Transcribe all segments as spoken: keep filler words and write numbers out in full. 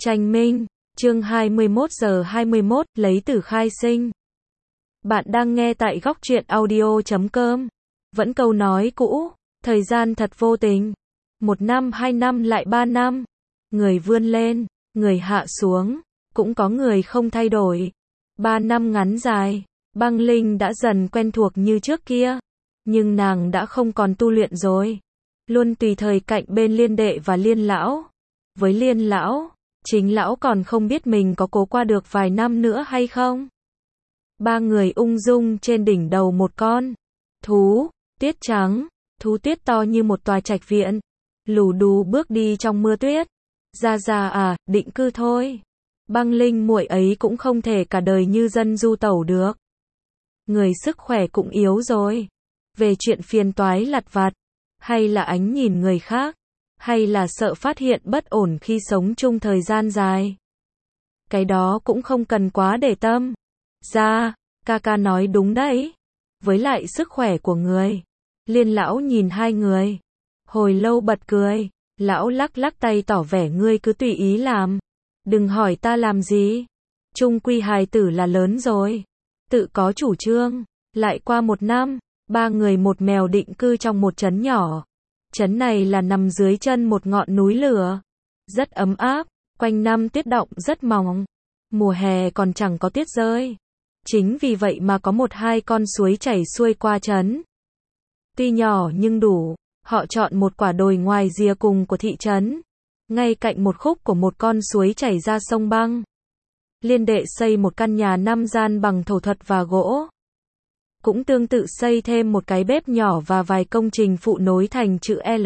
Tranh Minh, chương hai mươi mốt giờ hai mươi mốt, lấy tử khai sinh. Bạn đang nghe tại góc truyện audio chấm com. Vẫn câu nói cũ, thời gian thật vô tình. Một năm, hai năm lại ba năm. Người vươn lên, người hạ xuống, cũng có người không thay đổi. Ba năm ngắn dài, Băng Linh đã dần quen thuộc như trước kia. Nhưng nàng đã không còn tu luyện rồi. Luôn tùy thời cạnh bên Liên Đệ và Liên Lão. Với Liên Lão, chính lão còn không biết mình có cố qua được vài năm nữa hay không. Ba người ung dung trên đỉnh đầu một con thú tuyết trắng, thú tuyết to như một tòa trạch viện, lù đù bước đi trong mưa tuyết. Gia Gia à, định cư thôi. Băng Linh muội ấy cũng không thể cả đời như dân du tẩu được. Người sức khỏe cũng yếu rồi. Về chuyện phiền toái lặt vặt, hay là ánh nhìn người khác, hay là sợ phát hiện bất ổn khi sống chung thời gian dài. Cái đó cũng không cần quá để tâm. Ra, ca ca nói đúng đấy. Với lại sức khỏe của người. Liên Lão nhìn hai người. Hồi lâu bật cười. Lão lắc lắc tay tỏ vẻ ngươi cứ tùy ý làm. Đừng hỏi ta làm gì. Chung quy hài tử là lớn rồi. Tự có chủ trương. Lại qua một năm, ba người một mèo định cư trong một trấn nhỏ. Trấn này là nằm dưới chân một ngọn núi lửa. Rất ấm áp, quanh năm tuyết động rất mỏng. Mùa hè còn chẳng có tuyết rơi. Chính vì vậy mà có một hai con suối chảy xuôi qua trấn. Tuy nhỏ nhưng đủ, họ chọn một quả đồi ngoài rìa cùng của thị trấn. Ngay cạnh một khúc của một con suối chảy ra sông băng. Liên Đệ xây một căn nhà năm gian bằng thổ thuật và gỗ. Cũng tương tự xây thêm một cái bếp nhỏ và vài công trình phụ nối thành chữ L.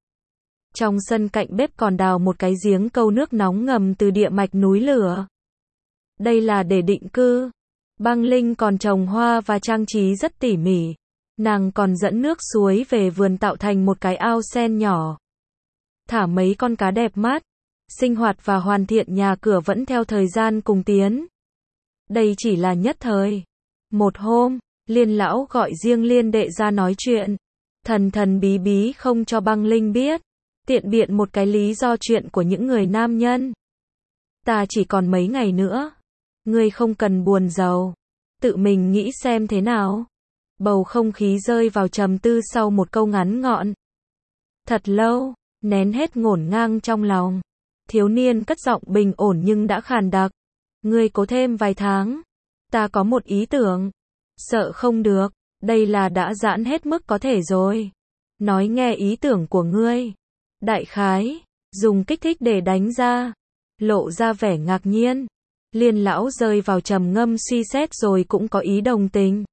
Trong sân cạnh bếp còn đào một cái giếng câu nước nóng ngầm từ địa mạch núi lửa. Đây là để định cư. Băng Linh còn trồng hoa và trang trí rất tỉ mỉ. Nàng còn dẫn nước suối về vườn tạo thành một cái ao sen nhỏ. Thả mấy con cá đẹp mắt. Sinh hoạt và hoàn thiện nhà cửa vẫn theo thời gian cùng tiến. Đây chỉ là nhất thời. Một hôm, Liên Lão gọi riêng Liên Đệ ra nói chuyện. Thần thần bí bí không cho Băng Linh biết. Tiện biện một cái lý do chuyện của những người nam nhân. Ta chỉ còn mấy ngày nữa. Ngươi không cần buồn rầu. Tự mình nghĩ xem thế nào. Bầu không khí rơi vào trầm tư sau một câu ngắn gọn. Thật lâu, nén hết ngổn ngang trong lòng. Thiếu niên cất giọng bình ổn nhưng đã khàn đặc. Ngươi cố thêm vài tháng. Ta có một ý tưởng. Sợ không được, đây là đã giãn hết mức có thể rồi. Nói nghe ý tưởng của ngươi. Đại khái, dùng kích thích để đánh ra. Lộ ra vẻ ngạc nhiên. Liên Lão rơi vào trầm ngâm suy xét rồi cũng có ý đồng tình.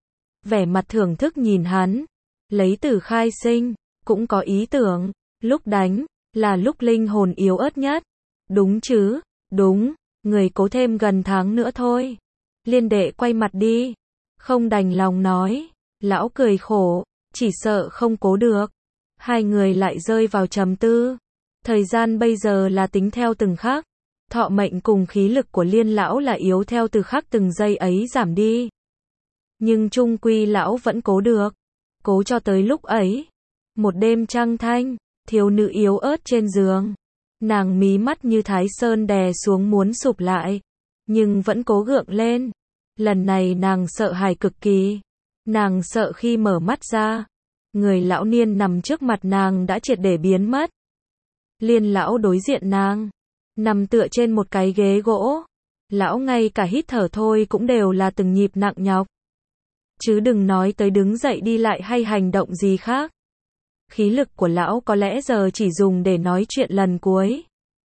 Vẻ mặt thưởng thức nhìn hắn. Lấy tử khai sinh, cũng có ý tưởng. Lúc đánh, là lúc linh hồn yếu ớt nhất. Đúng chứ, đúng, người cố thêm gần tháng nữa thôi. Liên Đệ quay mặt đi. Không đành lòng nói. Lão cười khổ, chỉ sợ không cố được. Hai người lại rơi vào trầm tư. Thời gian bây giờ là tính theo từng khắc. Thọ mệnh cùng khí lực của Liên Lão là yếu theo từ khắc từng giây ấy giảm đi. Nhưng chung quy Lão vẫn cố được. Cố cho tới lúc ấy. Một đêm trăng thanh, thiếu nữ yếu ớt trên giường. Nàng mí mắt như Thái Sơn đè xuống muốn sụp lại. Nhưng vẫn cố gượng lên. Lần này nàng sợ hãi cực kỳ. Nàng sợ khi mở mắt ra, người lão niên nằm trước mặt nàng đã triệt để biến mất. Liên Lão đối diện nàng, nằm tựa trên một cái ghế gỗ. Lão ngay cả hít thở thôi cũng đều là từng nhịp nặng nhọc. Chứ đừng nói tới đứng dậy đi lại hay hành động gì khác. Khí lực của lão có lẽ giờ chỉ dùng để nói chuyện lần cuối.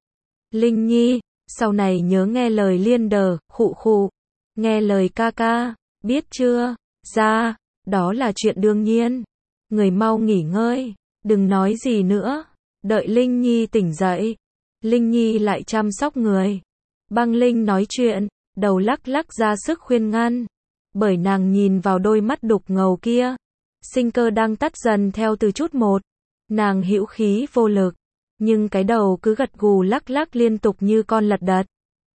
Linh Nhi, sau này nhớ nghe lời Liên Đờ, khụ khụ. Nghe lời ca ca, biết chưa? Ra, đó là chuyện đương nhiên. Người mau nghỉ ngơi, đừng nói gì nữa. Đợi Linh Nhi tỉnh dậy. Linh Nhi lại chăm sóc người. Băng Linh nói chuyện, đầu lắc lắc ra sức khuyên ngăn. Bởi nàng nhìn vào đôi mắt đục ngầu kia. Sinh cơ đang tắt dần theo từ chút một. Nàng hữu khí vô lực. Nhưng cái đầu cứ gật gù lắc lắc liên tục như con lật đật.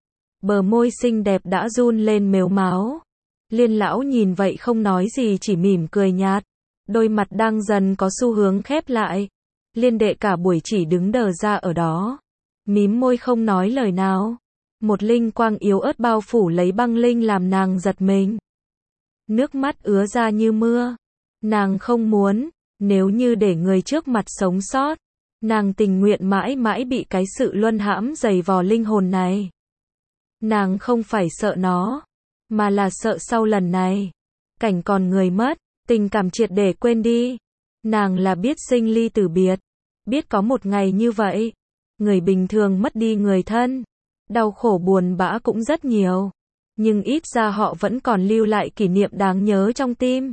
Bờ môi xinh đẹp đã run lên mếu máo. Liên Lão nhìn vậy không nói gì chỉ mỉm cười nhạt. Đôi mặt đang dần có xu hướng khép lại. Liên Đệ cả buổi chỉ đứng đờ ra ở đó. mím môi không nói lời nào. Một linh quang yếu ớt bao phủ lấy băng linh làm nàng giật mình. Nước mắt ứa ra như mưa. Nàng không muốn, nếu như để người trước mặt sống sót, nàng tình nguyện mãi mãi bị cái sự luân hãm dày vò linh hồn này. Nàng không phải sợ nó, mà là sợ sau lần này, cảnh còn người mất, tình cảm triệt để quên đi. Nàng là biết sinh ly tử biệt, biết có một ngày như vậy, người bình thường mất đi người thân, đau khổ buồn bã cũng rất nhiều, nhưng ít ra họ vẫn còn lưu lại kỷ niệm đáng nhớ trong tim.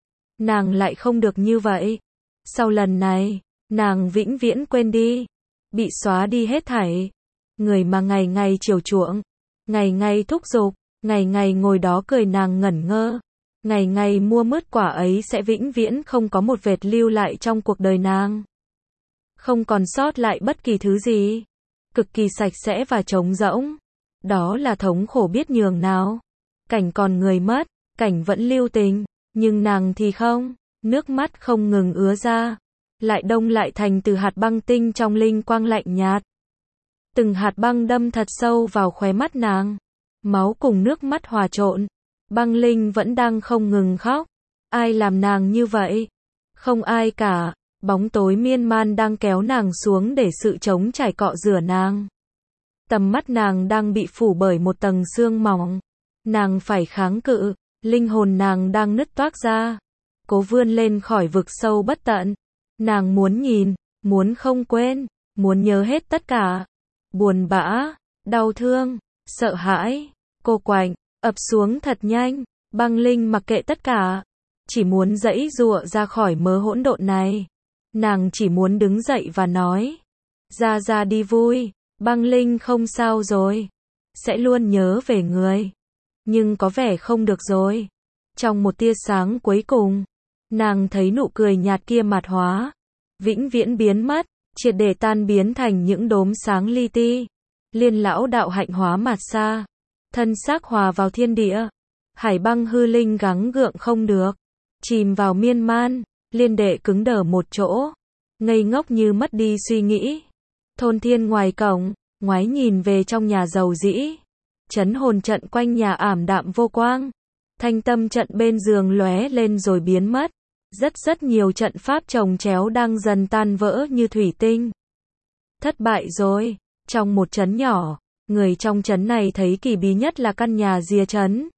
Nàng lại không được như vậy. Sau lần này, nàng vĩnh viễn quên đi, bị xóa đi hết thảy. Người mà ngày ngày chiều chuộng, ngày ngày thúc giục, ngày ngày ngồi đó cười nàng ngẩn ngơ, ngày ngày mua mứt quả ấy sẽ vĩnh viễn không có một vệt lưu lại trong cuộc đời nàng. Không còn sót lại bất kỳ thứ gì, cực kỳ sạch sẽ và trống rỗng. Đó là thống khổ biết nhường nào. Cảnh còn người mất, cảnh vẫn lưu tình, nhưng nàng thì không, nước mắt không ngừng ứa ra, lại đông lại thành từ hạt băng tinh trong linh quang lạnh nhạt. Từng hạt băng đâm thật sâu vào khóe mắt nàng, máu cùng nước mắt hòa trộn, băng linh vẫn đang không ngừng khóc. Ai làm nàng như vậy? Không ai cả, bóng tối miên man đang kéo nàng xuống để sự trống trải cọ rửa nàng. Tầm mắt nàng đang bị phủ bởi một tầng sương mỏng. Nàng phải kháng cự, linh hồn nàng đang nứt toác ra, cố vươn lên khỏi vực sâu bất tận. Nàng muốn nhìn, muốn không quên, muốn nhớ hết tất cả. Buồn bã, đau thương, sợ hãi, cô quạnh, ập xuống thật nhanh. Băng linh mặc kệ tất cả, chỉ muốn giãy giụa ra khỏi mớ hỗn độn này. Nàng chỉ muốn đứng dậy và nói, ra ra đi vui, băng linh không sao rồi, sẽ luôn nhớ về người. Nhưng có vẻ không được rồi. Trong một tia sáng cuối cùng, nàng thấy nụ cười nhạt kia mạt hóa, vĩnh viễn biến mất, triệt để tan biến thành những đốm sáng li ti. Liên lão đạo hạnh hóa mạt xa, thân xác hòa vào thiên địa. Hải băng hư linh gắng gượng không được, chìm vào miên man. Liên đệ cứng đờ một chỗ, ngây ngốc như mất đi suy nghĩ. Thôn thiên ngoài cổng, ngoái nhìn về trong nhà dầu dĩ. Chấn hồn trận quanh nhà ảm đạm vô quang. Thanh tâm trận bên giường lóe lên rồi biến mất. Rất rất nhiều trận pháp chồng chéo đang dần tan vỡ như thủy tinh. Thất bại rồi. Trong một trấn nhỏ, người trong trấn này thấy kỳ bí nhất là căn nhà rìa trấn.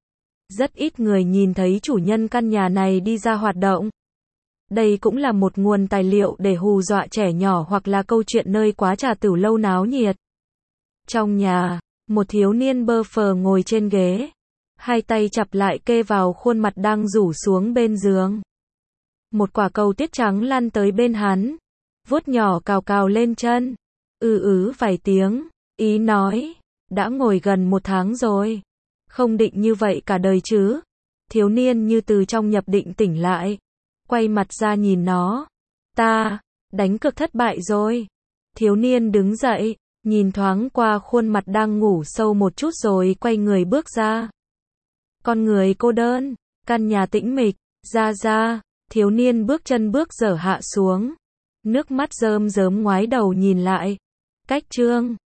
Rất ít người nhìn thấy chủ nhân căn nhà này đi ra hoạt động. Đây cũng là một nguồn tài liệu để hù dọa trẻ nhỏ hoặc là câu chuyện nơi quá trà tửu lâu náo nhiệt. Trong nhà, một thiếu niên bơ phờ ngồi trên ghế, hai tay chặp lại kê vào khuôn mặt đang rủ xuống bên giường. Một quả cầu tuyết trắng lăn tới bên hắn, vuốt nhỏ cào cào lên chân, ư ứ vài tiếng, ý nói, đã ngồi gần một tháng rồi, không định như vậy cả đời chứ. Thiếu niên như từ trong nhập định tỉnh lại, quay mặt ra nhìn nó, ta, đánh cược thất bại rồi. Thiếu niên đứng dậy, nhìn thoáng qua khuôn mặt đang ngủ sâu một chút rồi quay người bước ra. Con người cô đơn, căn nhà tĩnh mịch, ra ra, thiếu niên bước chân bước dở hạ xuống. Nước mắt rơm rớm ngoái đầu nhìn lại. Cách chương